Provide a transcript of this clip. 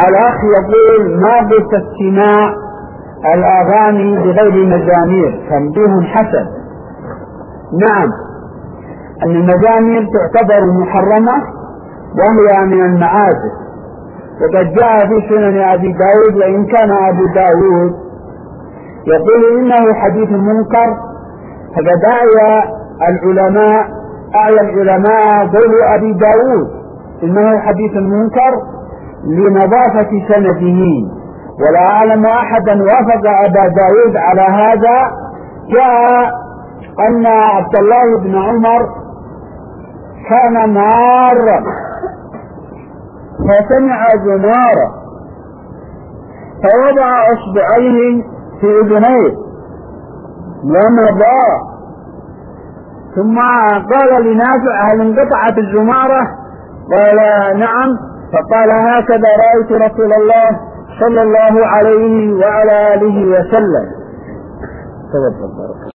الأخ يقول: ما بث استماع الأغاني بغير مزامير تنبيه حسن. نعم، أن المزامير تعتبر محرمة وهي من المعازف، وقد جاء في سنن أبي داود، وإن كان أبو داود يقول إنه حديث منكر، فقد أعيا العلماء قول أبي داود إنه حديث منكر لنظافة سنده، ولا أعلم أحدا وافق أبا داود على هذا. جاء أن عبد الله بن عمر كان مارا فسمع زمارة فوضع أصبعيه في أذنيه ومضى، ثم قال لنافع: هل انقطعت الزمارة؟ قال: نعم. فقال: هكذا رأيت رسول الله صلى الله عليه وعلى آله وسلم. تفضل.